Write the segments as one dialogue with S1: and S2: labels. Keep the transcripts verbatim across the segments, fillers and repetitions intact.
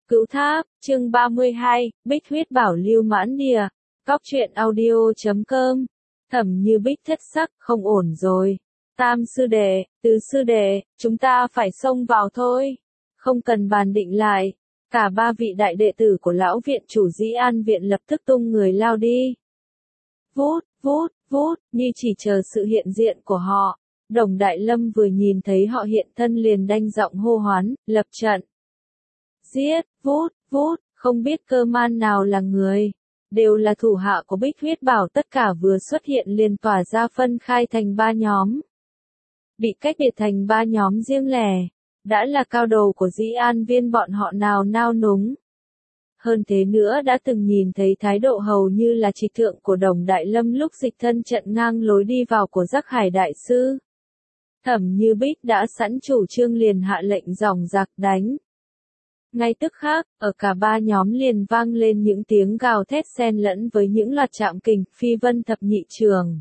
S1: Cửu Tháp, chương ba mươi hai, Bích huyết bảo lưu mãn địa, Cóc truyện audio chấm com. Thẩm Như Bích thất sắc, không ổn rồi. Tam sư đệ, tứ sư đệ, chúng ta phải xông vào thôi. Không cần bàn định lại. Cả ba vị đại đệ tử của lão viện chủ Dĩ An viện lập tức tung người lao đi. Vút, vút, vút, như chỉ chờ sự hiện diện của họ. Đồng Đại Lâm vừa nhìn thấy họ hiện thân liền đanh giọng hô hoán, lập trận. Giết, vút, vút, không biết cơ man nào là người. Đều là thủ hạ của Bích huyết bảo, tất cả vừa xuất hiện liền tỏa ra phân khai thành ba nhóm. Bị cách biệt thành ba nhóm riêng lẻ. Đã là cao đầu của Dĩ An viên bọn họ nào nao núng. Hơn thế nữa đã từng nhìn thấy thái độ hầu như là trịch thượng của Đồng Đại Lâm lúc dịch thân trận ngang lối đi vào của Giác Hải Đại Sư. Thẩm Như Bích đã sẵn chủ trương liền hạ lệnh ròng rạc đánh. Ngay tức khắc, ở cả ba nhóm liền vang lên những tiếng gào thét xen lẫn với những loạt chạm kình, phi vân thập nhị trường.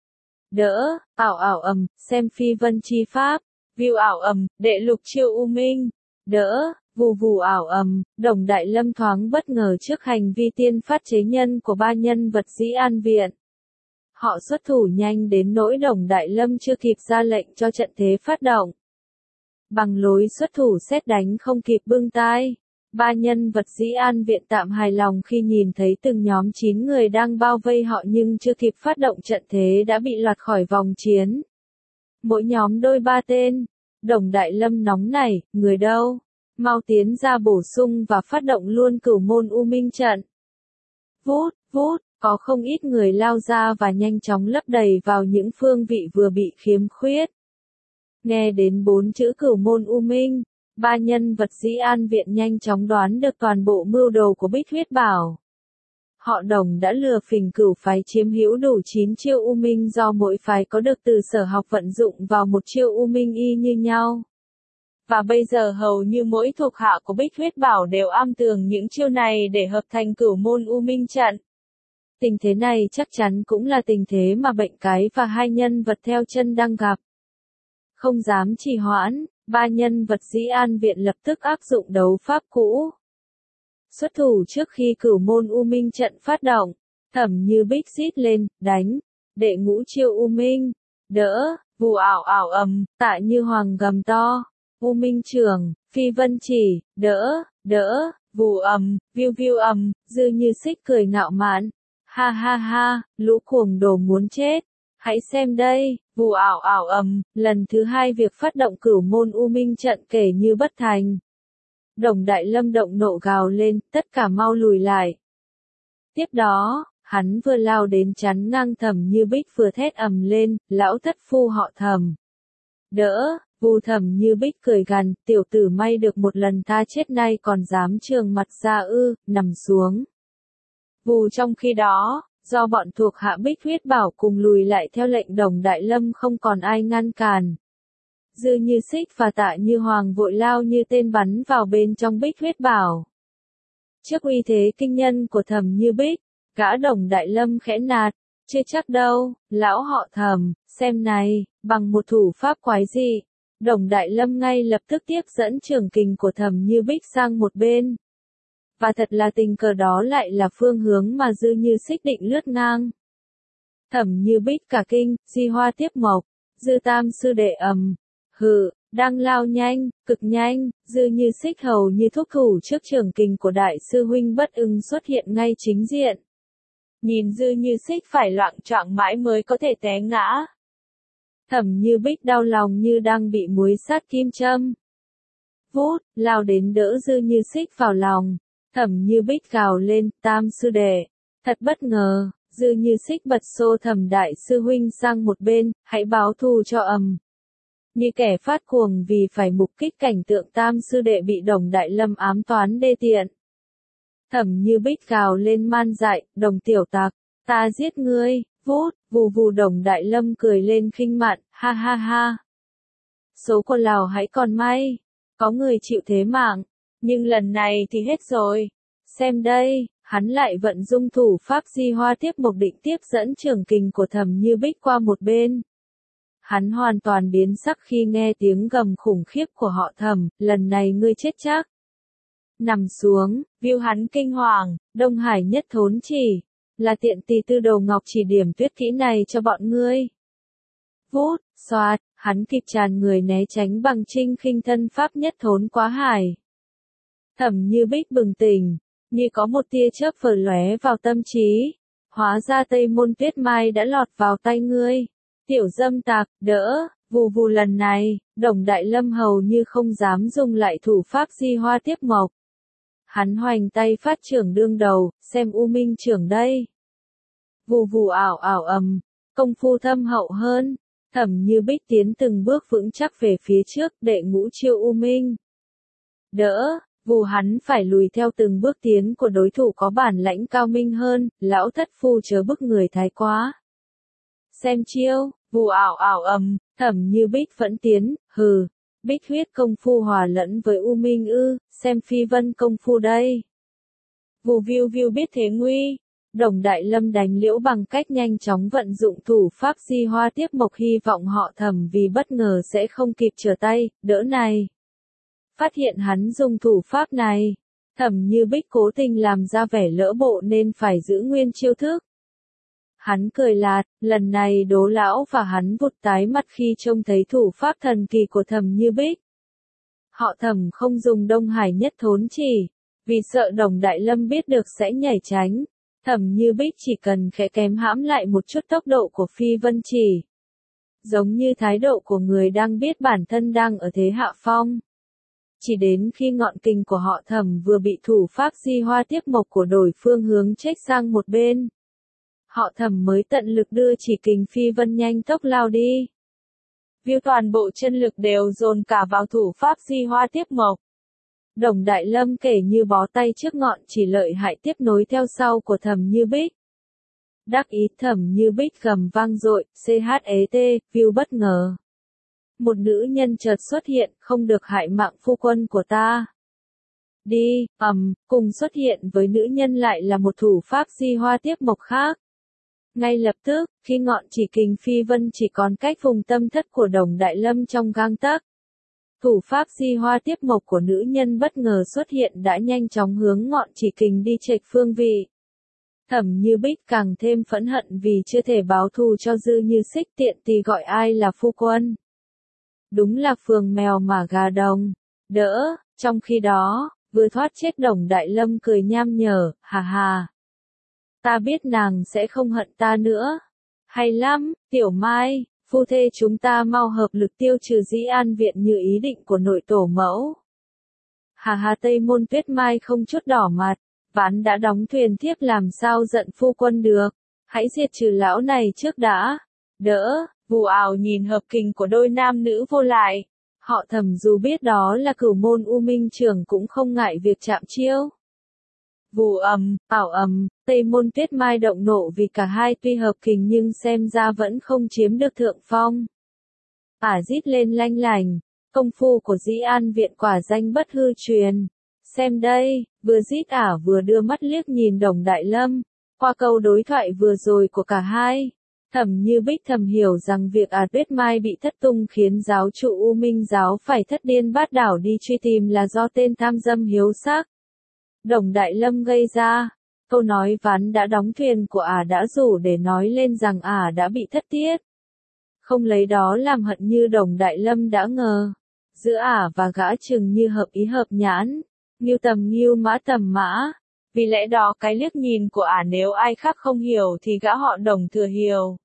S1: Đỡ, ảo ảo ầm, xem phi vân chi pháp, viu ảo ầm, đệ lục chiêu u minh. Đỡ, vù vù ảo ầm, Đồng Đại Lâm thoáng bất ngờ trước hành vi tiên phát chế nhân của ba nhân vật Dĩ An viện. Họ xuất thủ nhanh đến nỗi Đồng Đại Lâm chưa kịp ra lệnh cho trận thế phát động. Bằng lối xuất thủ xét đánh không kịp bưng tai, ba nhân vật Dĩ An viện tạm hài lòng khi nhìn thấy từng nhóm chín người đang bao vây họ nhưng chưa kịp phát động trận thế đã bị loạt khỏi vòng chiến. Mỗi nhóm đôi ba tên. Đồng Đại Lâm nóng nảy, người đâu? Mau tiến ra bổ sung và phát động luôn cửu môn u minh trận. Vút, vút, có không ít người lao ra và nhanh chóng lấp đầy vào những phương vị vừa bị khiếm khuyết. Nghe đến bốn chữ cửu môn u minh, ba nhân vật Dĩ An viện nhanh chóng đoán được toàn bộ mưu đồ của Bích huyết bảo. Họ Đồng đã lừa phỉnh cửu phái chiếm hữu đủ chín chiêu u minh do mỗi phái có được từ sở học vận dụng vào một chiêu u minh y như nhau. Và bây giờ hầu như mỗi thuộc hạ của Bích huyết bảo đều am tường những chiêu này để hợp thành cửu môn u minh trận. Tình thế này chắc chắn cũng là tình thế mà Bệnh Cái và hai nhân vật theo chân đang gặp. Không dám trì hoãn, ba nhân vật Dĩ An viện lập tức áp dụng đấu pháp cũ. Xuất thủ trước khi cửu môn u minh trận phát động, Thẩm Như Bích rít lên, đánh, đệ ngũ chiêu u minh, đỡ, vù ảo ảo ầm, Tạ Như Hoàng gầm to, u minh trường, phi vân chỉ, đỡ, đỡ, vù ầm, viu viu ầm, Dư Như Xích cười ngạo mạn, ha ha ha, lũ cuồng đồ muốn chết. Hãy xem đây, vù ảo ảo ầm, lần thứ hai việc phát động cửu môn u minh trận kể như bất thành. Đồng Đại Lâm động nộ gào lên, tất cả mau lùi lại. Tiếp đó, hắn vừa lao đến chắn ngang Thẩm Như Bích vừa thét ầm lên, lão thất phu họ Thẩm. Đỡ, vù Thẩm Như Bích cười gằn, tiểu tử may được một lần ta chết nay còn dám trường mặt ra ư, nằm xuống. Vù trong khi đó, do bọn thuộc hạ Bích huyết bảo cùng lùi lại theo lệnh Đồng Đại Lâm không còn ai ngăn cản. Dư Như Xích và Tạ Như Hoàng vội lao như tên bắn vào bên trong Bích huyết bảo. Trước uy thế kinh nhân của Thẩm Như Bích, gã Đồng Đại Lâm khẽ nạt, chưa chắc đâu, lão họ Thẩm, xem này, bằng một thủ pháp quái dị. Đồng Đại Lâm ngay lập tức tiếp dẫn trường kình của Thẩm Như Bích sang một bên. Và thật là tình cờ đó lại là phương hướng mà Dư Như Xích định lướt ngang. Thẩm Như Bích cả kinh, di hoa tiếp mộc, Dư tam sư đệ ầm, hừ, đang lao nhanh, cực nhanh, Dư Như Xích hầu như thúc thủ trước trường kình của đại sư huynh bất ưng xuất hiện ngay chính diện. Nhìn Dư Như Xích phải loạng choạng mãi mới có thể té ngã. Thẩm Như Bích đau lòng như đang bị muối sát kim châm. Vút, lao đến đỡ Dư Như Xích vào lòng. Thẩm Như Bích gào lên, tam sư đệ. Thật bất ngờ, Dư Như Xích bật xô Thẩm đại sư huynh sang một bên, hãy báo thù cho ầm. Như kẻ phát cuồng vì phải mục kích cảnh tượng tam sư đệ bị Đồng Đại Lâm ám toán đê tiện. Thẩm Như Bích gào lên man dại, Đồng tiểu tặc, ta giết ngươi, vút, vù vù Đồng Đại Lâm cười lên khinh mạn, ha ha ha. Số của Lào hãy còn may, có người chịu thế mạng. Nhưng lần này thì hết rồi. Xem đây, hắn lại vận dung thủ pháp di hoa tiếp mộc định tiếp dẫn trường kình của Thẩm Như Bích qua một bên. Hắn hoàn toàn biến sắc khi nghe tiếng gầm khủng khiếp của họ Thẩm, lần này ngươi chết chắc. Nằm xuống, view hắn kinh hoàng, Đông Hải nhất thốn chỉ. Là tiện tỳ tư đầu ngọc chỉ điểm tuyết kỹ này cho bọn ngươi. Vút, xoạt, hắn kịp tràn người né tránh bằng trinh khinh thân pháp nhất thốn quá hải. Thẩm Như Bích bừng tỉnh, như có một tia chớp phở lóe vào tâm trí. Hóa ra Tây Môn Tuyết Mai đã lọt vào tay ngươi. Tiểu dâm tặc, đỡ, vù vù lần này, Đồng Đại Lâm hầu như không dám dùng lại thủ pháp di hoa tiếp mộc. Hắn hoành tay phát trưởng đương đầu, xem U Minh trưởng đây. Vù vù ảo ảo ầm, công phu thâm hậu hơn. Thẩm Như Bích tiến từng bước vững chắc về phía trước, đệ ngũ chiêu U Minh. Đỡ, vù hắn phải lùi theo từng bước tiến của đối thủ có bản lãnh cao minh hơn, lão thất phu chớ bức người thái quá. Xem chiêu, vù ảo ảo ầm, Thẩm Như Bích vẫn tiến, hừ, Bích huyết công phu hòa lẫn với U Minh ư, xem phi vân công phu đây. Vù viu viu biết thế nguy. Đồng Đại Lâm đánh liễu bằng cách nhanh chóng vận dụng thủ pháp di hoa tiếp mộc, hy vọng họ Thẩm vì bất ngờ sẽ không kịp trở tay, đỡ này. Phát hiện hắn dùng thủ pháp này, Thẩm Như Bích cố tình làm ra vẻ lỡ bộ nên phải giữ nguyên chiêu thức. Hắn cười lạt, lần này Đố lão và hắn vụt tái mặt khi trông thấy thủ pháp thần kỳ của Thẩm Như Bích. Họ Thẩm không dùng Đông Hải nhất thốn chỉ, vì sợ Đồng Đại Lâm biết được sẽ nhảy tránh. Thẩm Như Bích chỉ cần khẽ kém hãm lại một chút tốc độ của phi vân chỉ. Giống như thái độ của người đang biết bản thân đang ở thế hạ phong. Chỉ đến khi ngọn kình của họ Thẩm vừa bị thủ pháp di hoa tiếp mộc của đối phương hướng chếch sang một bên. Họ Thẩm mới tận lực đưa chỉ kình phi vân nhanh tốc lao đi. View toàn bộ chân lực đều dồn cả vào thủ pháp di hoa tiếp mộc. Đồng Đại Lâm kể như bó tay trước ngọn chỉ lợi hại tiếp nối theo sau của Thẩm Như Bích. Đắc ý Thẩm Như Bích gầm vang dội, chat, view bất ngờ. Một nữ nhân chợt xuất hiện, không được hại mạng phu quân của ta. Đi, ầm, um, cùng xuất hiện với nữ nhân lại là một thủ pháp di hoa tiếp mộc khác. Ngay lập tức, khi ngọn chỉ kình phi vân chỉ còn cách vùng tâm thất của Đồng Đại Lâm trong gang tấc. Thủ pháp di hoa tiếp mộc của nữ nhân bất ngờ xuất hiện đã nhanh chóng hướng ngọn chỉ kình đi chệch phương vị. Thẩm Như Bích càng thêm phẫn hận vì chưa thể báo thù cho Dư Như Xích, tiện tì gọi ai là phu quân. Đúng là phường mèo mà gà đồng. Đỡ, trong khi đó, vừa thoát chết Đồng Đại Lâm cười nham nhở, hà hà. Ta biết nàng sẽ không hận ta nữa. Hay lắm, Tiểu Mai. Phu thê chúng ta mau hợp lực tiêu trừ Dĩ An Viện như ý định của nội tổ mẫu. Hà hà Tây Môn Tuyết Mai không chút đỏ mặt, ván đã đóng thuyền thiếp làm sao giận phu quân được, hãy diệt trừ lão này trước đã. Đỡ, vù ảo nhìn hợp kình của đôi nam nữ vô lại. Họ Thẩm dù biết đó là cửu môn U Minh trưởng cũng không ngại việc chạm chiêu. Vù ầm, ảo ầm, Tây Môn Tuyết Mai động nộ vì cả hai tuy hợp kình nhưng xem ra vẫn không chiếm được thượng phong. Ả rít lên lanh lành, công phu của Dĩ An Viện quả danh bất hư truyền. Xem đây, vừa rít ả vừa đưa mắt liếc nhìn Đồng Đại Lâm. Qua câu đối thoại vừa rồi của cả hai, Thẩm Như Bích thầm hiểu rằng việc Ả Tuyết Mai bị thất tung khiến giáo chủ U Minh giáo phải thất điên bát đảo đi truy tìm là do tên tham dâm hiếu sắc. Đồng Đại Lâm gây ra. Câu nói ván đã đóng thuyền của Ả đã rủ để nói lên rằng Ả đã bị thất tiết. Không lấy đó làm hận như Đồng Đại Lâm đã ngờ. Giữa Ả và gã chừng như hợp ý hợp nhãn. Ngưu tầm ngưu mã tầm mã. Vì lẽ đó cái liếc nhìn của Ả nếu ai khác không hiểu thì gã họ Đồng thừa hiểu.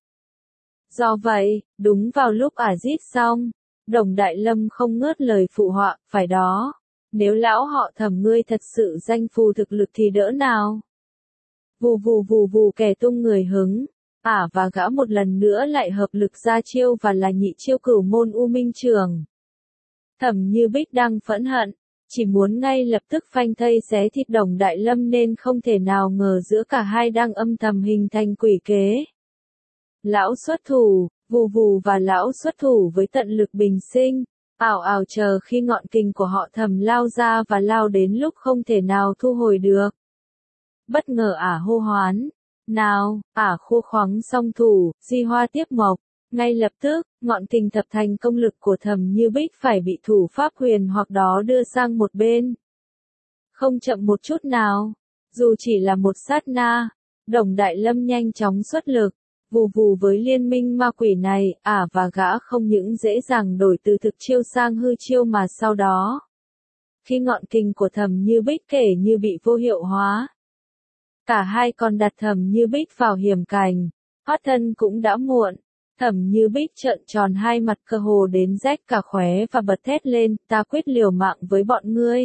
S1: Do vậy, đúng vào lúc Ả rít xong, Đồng Đại Lâm không ngớt lời phụ họa, phải đó. Nếu lão họ Thẩm ngươi thật sự danh phù thực lực thì đỡ nào. Vù vù vù vù kẻ tung người hứng, Ả và gã một lần nữa lại hợp lực ra chiêu và là nhị chiêu cửu môn U Minh trường. Thẩm Như Bích đang phẫn hận, chỉ muốn ngay lập tức phanh thây xé thịt Đồng Đại Lâm nên không thể nào ngờ giữa cả hai đang âm thầm hình thành quỷ kế. Lão xuất thủ, vù vù và lão xuất thủ với tận lực bình sinh. Ảo ảo chờ khi ngọn kình của họ Thẩm lao ra và lao đến lúc không thể nào thu hồi được. Bất ngờ Ả hô hoán. Nào, Ả khô khoắng song thủ, di hoa tiếp mộc. Ngay lập tức, ngọn kình thập thành công lực của Thẩm Như Bích phải bị thủ pháp huyền hoặc đó đưa sang một bên. Không chậm một chút nào. Dù chỉ là một sát na, Đồng Đại Lâm nhanh chóng xuất lực, vù vù với liên minh ma quỷ này, ả và gã không những dễ dàng đổi từ thực chiêu sang hư chiêu mà sau đó. Khi ngọn kình của Thẩm Như Bích kể như bị vô hiệu hóa. Cả hai còn đặt Thẩm Như Bích vào hiểm cảnh, thoát thân cũng đã muộn. Thẩm Như Bích trợn tròn hai mặt cơ hồ đến rách cả khóe và bật thét lên, ta quyết liều mạng với bọn ngươi.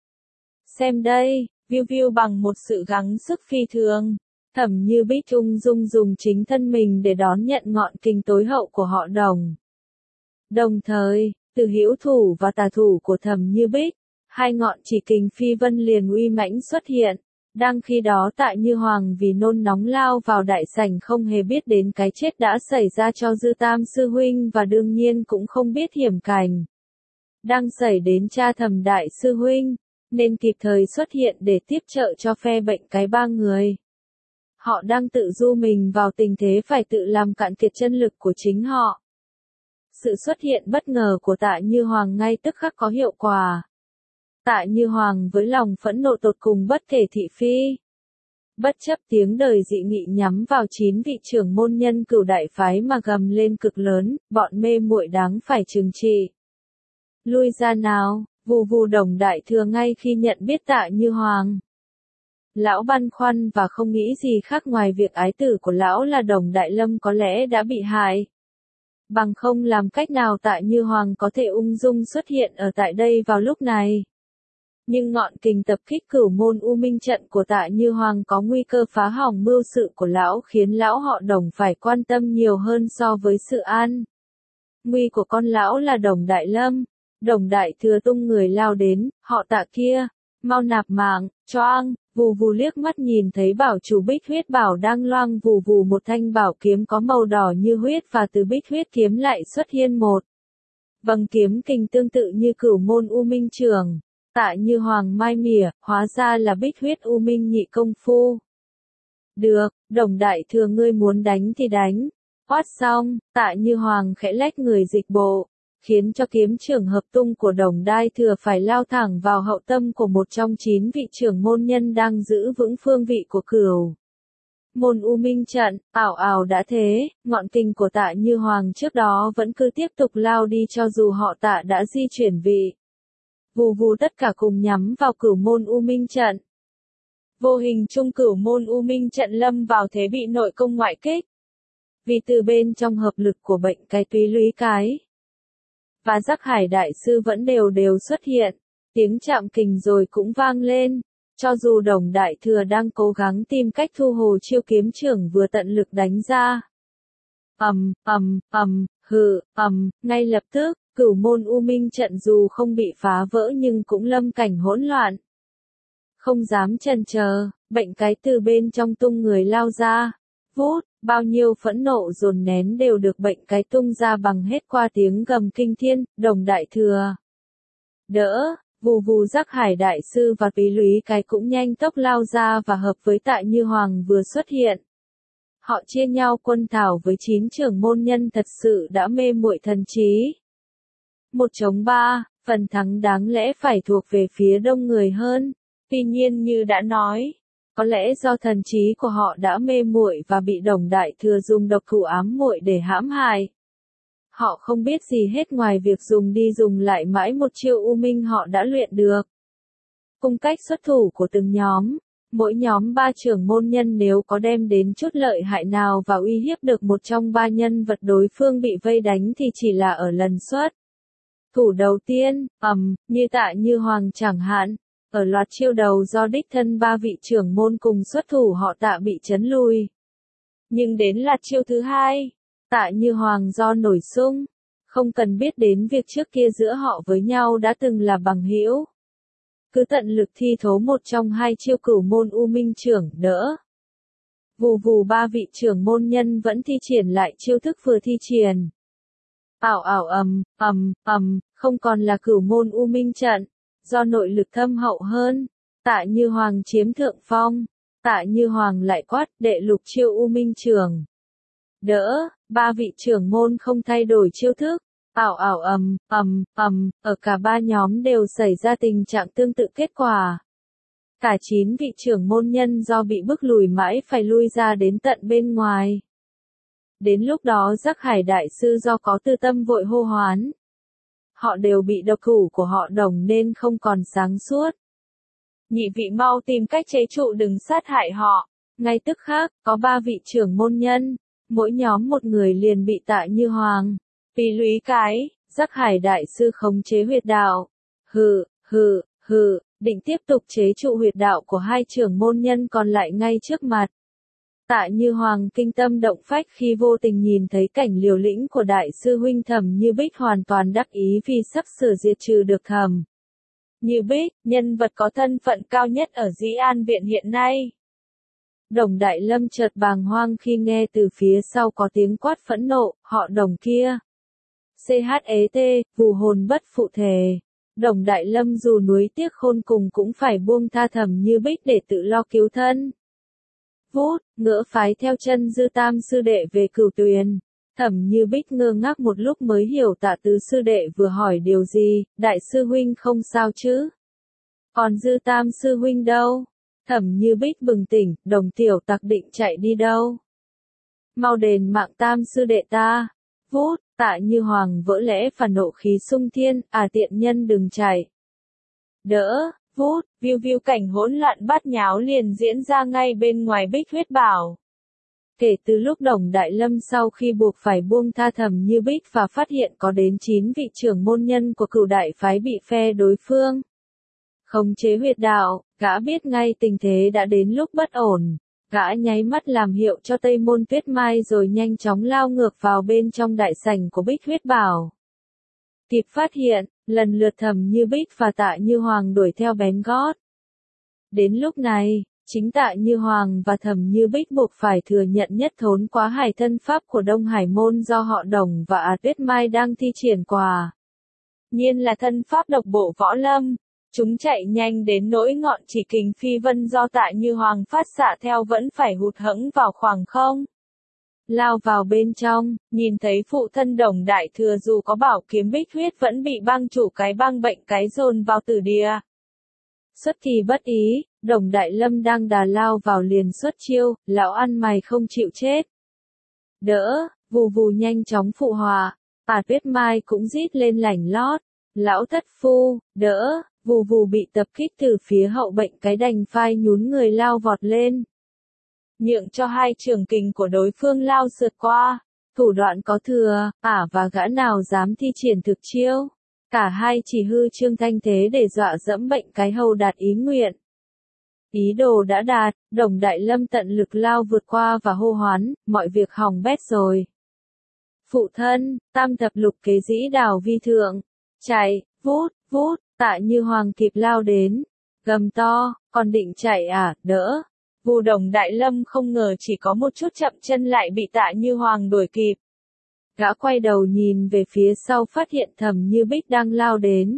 S1: Xem đây, viu viu bằng một sự gắng sức phi thường. Thẩm Như Bích ung dung dùng chính thân mình để đón nhận ngọn kình tối hậu của họ Đồng. Đồng thời, từ hữu thủ và tà thủ của Thẩm Như Bích, hai ngọn chỉ kình phi vân liền uy mãnh xuất hiện. Đang khi đó Tạ Như Hoàng vì nôn nóng lao vào đại sảnh không hề biết đến cái chết đã xảy ra cho Dư Tam sư huynh và đương nhiên cũng không biết hiểm cảnh đang xảy đến cha Thẩm đại sư huynh, nên kịp thời xuất hiện để tiếp trợ cho phe bệnh cái ba người. Họ đang tự du mình vào tình thế phải tự làm cạn kiệt chân lực của chính họ. Sự xuất hiện bất ngờ của Tạ Như Hoàng ngay tức khắc có hiệu quả. Tạ Như Hoàng với lòng phẫn nộ tột cùng bất kể thị phi. Bất chấp tiếng đời dị nghị nhắm vào chín vị trưởng môn nhân Cửu đại phái mà gầm lên cực lớn, bọn mê muội đáng phải trừng trị. Lui ra nào, vù vù Đồng đại thừa ngay khi nhận biết Tạ Như Hoàng. Lão băn khoăn và không nghĩ gì khác ngoài việc ái tử của lão là Đồng Đại Lâm có lẽ đã bị hại. Bằng không làm cách nào Tạ Như Hoàng có thể ung dung xuất hiện ở tại đây vào lúc này. Nhưng ngọn kình tập kích Cửu môn U Minh trận của Tạ Như Hoàng có nguy cơ phá hỏng mưu sự của lão khiến lão họ Đồng phải quan tâm nhiều hơn so với sự an nguy của con lão là Đồng Đại Lâm. Đồng đại thừa tung người lao đến, họ Tạ kia, mau nạp mạng, choang, vù vù liếc mắt nhìn thấy bảo chủ Bích Huyết Bảo đang loang vù vù một thanh bảo kiếm có màu đỏ như huyết và từ Bích Huyết kiếm lại xuất hiện một vầng kiếm kình tương tự như Cửu môn U Minh trường. Tạ Như Hoàng mai mỉa, hóa ra là Bích Huyết U Minh nhị công phu. Được, Đồng đại thừa ngươi muốn đánh thì đánh. Quát xong, Tạ Như Hoàng khẽ lách người dịch bộ, khiến cho kiếm trường hợp tung của Đồng đại thừa phải lao thẳng vào hậu tâm của một trong chín vị trưởng môn nhân đang giữ vững phương vị của Cửu môn U Minh trận. Ảo ảo đã thế, ngọn kình của Tạ Như Hoàng trước đó vẫn cứ tiếp tục lao đi cho dù họ Tạ đã di chuyển vị. Vù vù tất cả cùng nhắm vào Cửu môn U Minh trận. Vô hình chung Cửu môn U Minh trận lâm vào thế bị nội công ngoại kích. Vì từ bên trong hợp lực của bệnh cái túy lũy cái và Giác Hải đại sư vẫn đều đều xuất hiện, tiếng chạm kình rồi cũng vang lên, cho dù Đồng đại thừa đang cố gắng tìm cách thu hồi chiêu kiếm trưởng vừa tận lực đánh ra. Ầm, ầm, ầm, hừ, ầm, ngay lập tức, Cửu môn U Minh trận dù không bị phá vỡ nhưng cũng lâm cảnh hỗn loạn. Không dám chần chờ, bệnh cái từ bên trong tung người lao ra. Vút, bao nhiêu phẫn nộ dồn nén đều được bệnh cái tung ra bằng hết qua tiếng gầm kinh thiên. Đồng đại thừa đỡ, vù vù Giác Hải đại sư và Túy lũy cái cũng nhanh tốc lao ra và hợp với Tạ Như Hoàng vừa xuất hiện. Họ chia nhau quân thảo với chín trưởng môn nhân thật sự đã mê muội thần trí. Một chống ba, phần thắng đáng lẽ phải thuộc về phía đông người hơn. Tuy nhiên như đã nói, có lẽ do thần trí của họ đã mê muội và bị Đồng đại thừa dùng độc thủ ám muội để hãm hại. Họ không biết gì hết ngoài việc dùng đi dùng lại mãi một chiêu U Minh họ đã luyện được. Cung cách xuất thủ của từng nhóm, mỗi nhóm ba trưởng môn nhân nếu có đem đến chút lợi hại nào và uy hiếp được một trong ba nhân vật đối phương bị vây đánh thì chỉ là ở lần xuất thủ đầu tiên, ầm, như Tạ Như Hoàng chẳng hạn. Ở loạt chiêu đầu do đích thân ba vị trưởng môn cùng xuất thủ họ Tạ bị chấn lùi. Nhưng đến loạt chiêu thứ hai, Tạ Như Hoàng do nổi sung, không cần biết đến việc trước kia giữa họ với nhau đã từng là bằng hữu. Cứ tận lực thi thố một trong hai chiêu Cửu môn U Minh trưởng đỡ. Vù vù ba vị trưởng môn nhân vẫn thi triển lại chiêu thức vừa thi triển. Ảo ảo ầm, ầm, ầm, không còn là Cửu môn U Minh trận. Do nội lực thâm hậu hơn, Tạ Như Hoàng chiếm thượng phong. Tạ Như Hoàng lại quát đệ lục chiêu U Minh trường. Đỡ, ba vị trưởng môn không thay đổi chiêu thức. Ảo ảo ầm, ầm, ầm, ở cả ba nhóm đều xảy ra tình trạng tương tự kết quả. Cả chín vị trưởng môn nhân do bị bức lùi mãi phải lui ra đến tận bên ngoài. Đến lúc đó Giác Hải Đại Sư do có tư tâm vội hô hoán. Họ đều bị độc thủ của họ Đồng nên không còn sáng suốt. Nhị vị mau tìm cách chế trụ đừng sát hại họ. Ngay tức khắc, có ba vị trưởng môn nhân, mỗi nhóm một người liền bị Tạ Như Hoàng, Vì Lúy cái, Giác Hải Đại Sư khống chế huyệt đạo. Hừ, hừ, hừ, định tiếp tục chế trụ huyệt đạo của hai trưởng môn nhân còn lại ngay trước mặt. Tạ Như Hoàng kinh tâm động phách khi vô tình nhìn thấy cảnh liều lĩnh của Đại sư huynh Thẩm Như Bích, hoàn toàn đắc ý vì sắp sửa diệt trừ được Thẩm Như Bích, nhân vật có thân phận cao nhất ở Dĩ An Viện hiện nay. Đồng Đại Lâm chợt bàng hoang khi nghe từ phía sau có tiếng quát phẫn nộ, họ Đồng kia. Chet, vù hồn bất phụ thề. Đồng Đại Lâm dù núi tiếc khôn cùng cũng phải buông tha Thẩm Như Bích để tự lo cứu thân. Vút, ngỡ phái theo chân Dư Tam sư đệ về Cửu Tuyền. Thẩm Như Bích ngơ ngác một lúc mới hiểu Tạ Tứ sư đệ vừa hỏi điều gì. Đại sư huynh không sao chứ? Còn Dư Tam sư huynh đâu? Thẩm Như Bích bừng tỉnh, Đồng tiểu tặc định chạy đi đâu? Mau đền mạng Tam sư đệ ta. Vút, Tạ Như Hoàng vỡ lẽ và nộ khí sung thiên, à tiện nhân đừng chạy. Đỡ, vút, viu viu cảnh hỗn loạn bát nháo liền diễn ra ngay bên ngoài Bích Huyết Bảo. Kể từ lúc Đồng Đại Lâm sau khi buộc phải buông tha Thẩm Như Bích và phát hiện có đến chín vị trưởng môn nhân của Cửu đại phái bị phe đối phương khống chế huyệt đạo, gã biết ngay tình thế đã đến lúc bất ổn. Gã nháy mắt làm hiệu cho Tây Môn Tuyết Mai rồi nhanh chóng lao ngược vào bên trong đại sảnh của Bích Huyết Bảo. Kịp phát hiện, lần lượt Thẩm Như Bích và Tạ Như Hoàng đuổi theo bén gót. Đến lúc này, chính Tạ Như Hoàng và Thẩm Như Bích buộc phải thừa nhận nhất thốn quá hải thân pháp của Đông Hải Môn do họ Đồng và Ả Tuyết Mai đang thi triển quả. Nhiên là thân pháp độc bộ võ lâm. Chúng chạy nhanh đến nỗi ngọn chỉ kình phi vân do Tạ Như Hoàng phát xạ theo vẫn phải hụt hẫng vào khoảng không. Lao vào bên trong, nhìn thấy phụ thân Đồng Đại Thừa dù có bảo kiếm bích huyết vẫn bị băng chủ cái băng bệnh cái dồn vào tử địa. Xuất kỳ bất ý, Đồng Đại Lâm đang đà lao vào liền xuất chiêu, lão ăn mày không chịu chết. Đỡ, vù vù nhanh chóng phụ hòa, Ả Tuyết Mai cũng rít lên lảnh lót. Lão thất phu, đỡ, vù vù bị tập kích từ phía hậu bệnh cái đành phai nhún người lao vọt lên. Nhượng cho hai trường kình của đối phương lao sượt qua, thủ đoạn có thừa, Ả và gã nào dám thi triển thực chiêu. Cả hai chỉ hư trương thanh thế để dọa dẫm bệnh cái hầu đạt ý nguyện. Ý đồ đã đạt, Đồng Đại Lâm tận lực lao vượt qua và hô hoán, mọi việc hỏng bét rồi. Phụ thân, tam thập lục kế dĩ đào vi thượng. Chạy, vút, vút, Tạ Như Hoàng kịp lao đến. Gầm to, còn định chạy à, đỡ. Vù Đồng Đại Lâm không ngờ chỉ có một chút chậm chân lại bị Tạ Như Hoàng đuổi kịp. Gã quay đầu nhìn về phía sau phát hiện Thẩm Như Bích đang lao đến.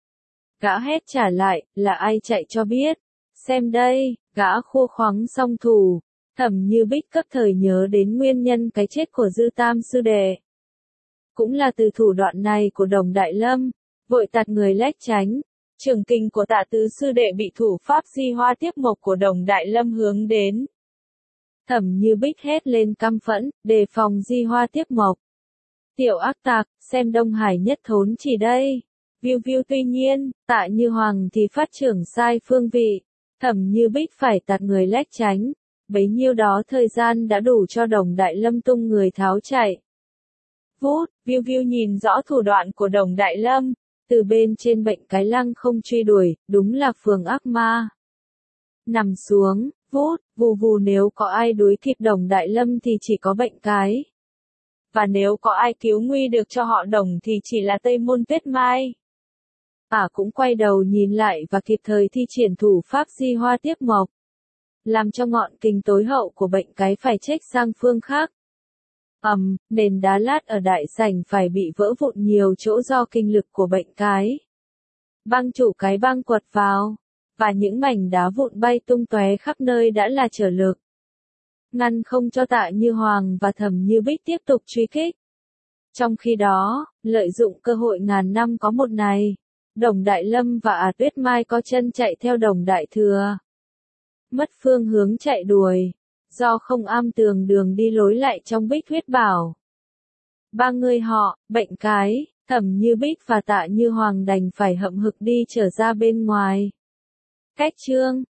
S1: Gã hét trả lại, là ai chạy cho biết. Xem đây, gã khua khoắng song thủ. Thẩm Như Bích cấp thời nhớ đến nguyên nhân cái chết của Dư Tam sư đệ. Cũng là từ thủ đoạn này của Đồng Đại Lâm, vội tạt người lách tránh. Trường kình của Tạ Tứ sư đệ bị thủ pháp Di Hoa Tiếp Mộc của Đồng Đại Lâm hướng đến. Thẩm Như Bích hét lên căm phẫn, đề phòng Di Hoa Tiếp Mộc. Tiểu ác tặc, xem Đông Hải nhất thốn chỉ đây. Viu viu tuy nhiên, Tạ Như Hoàng thì phát trưởng sai phương vị. Thẩm Như Bích phải tạt người lách tránh. Bấy nhiêu đó thời gian đã đủ cho Đồng Đại Lâm tung người tháo chạy. Vút, viu viu nhìn rõ thủ đoạn của Đồng Đại Lâm. Từ bên trên bệnh cái lăng không truy đuổi, đúng là phường ác ma. Nằm xuống, vút, vù vù nếu có ai đuổi kịp Đồng Đại Lâm thì chỉ có bệnh cái. Và nếu có ai cứu nguy được cho họ Đồng thì chỉ là Tây Môn Tuyết Mai. Ả cũng quay đầu nhìn lại và kịp thời thi triển thủ pháp Di Hoa Tiếp Mộc. Làm cho ngọn kình tối hậu của bệnh cái phải chếch sang phương khác. ầm, um, nền đá lát ở đại sảnh phải bị vỡ vụn nhiều chỗ do kinh lực của bệnh cái. Băng chủ cái băng quật vào, và những mảnh đá vụn bay tung tóe khắp nơi đã là trở lực. Ngăn không cho Tạ Như Hoàng và Thẩm Như Bích tiếp tục truy kích. Trong khi đó, lợi dụng cơ hội ngàn năm có một này, Đồng Đại Lâm và Ả Tuyết Mai có chân chạy theo Đồng Đại Thừa. mất phương hướng chạy đuổi. Do không am tường đường đi lối lại trong Bích Huyết Bảo. Ba người họ, Bệnh Cái, Thẩm Như Bích và Tạ Như Hoàng đành phải hậm hực đi trở ra bên ngoài. Cách chương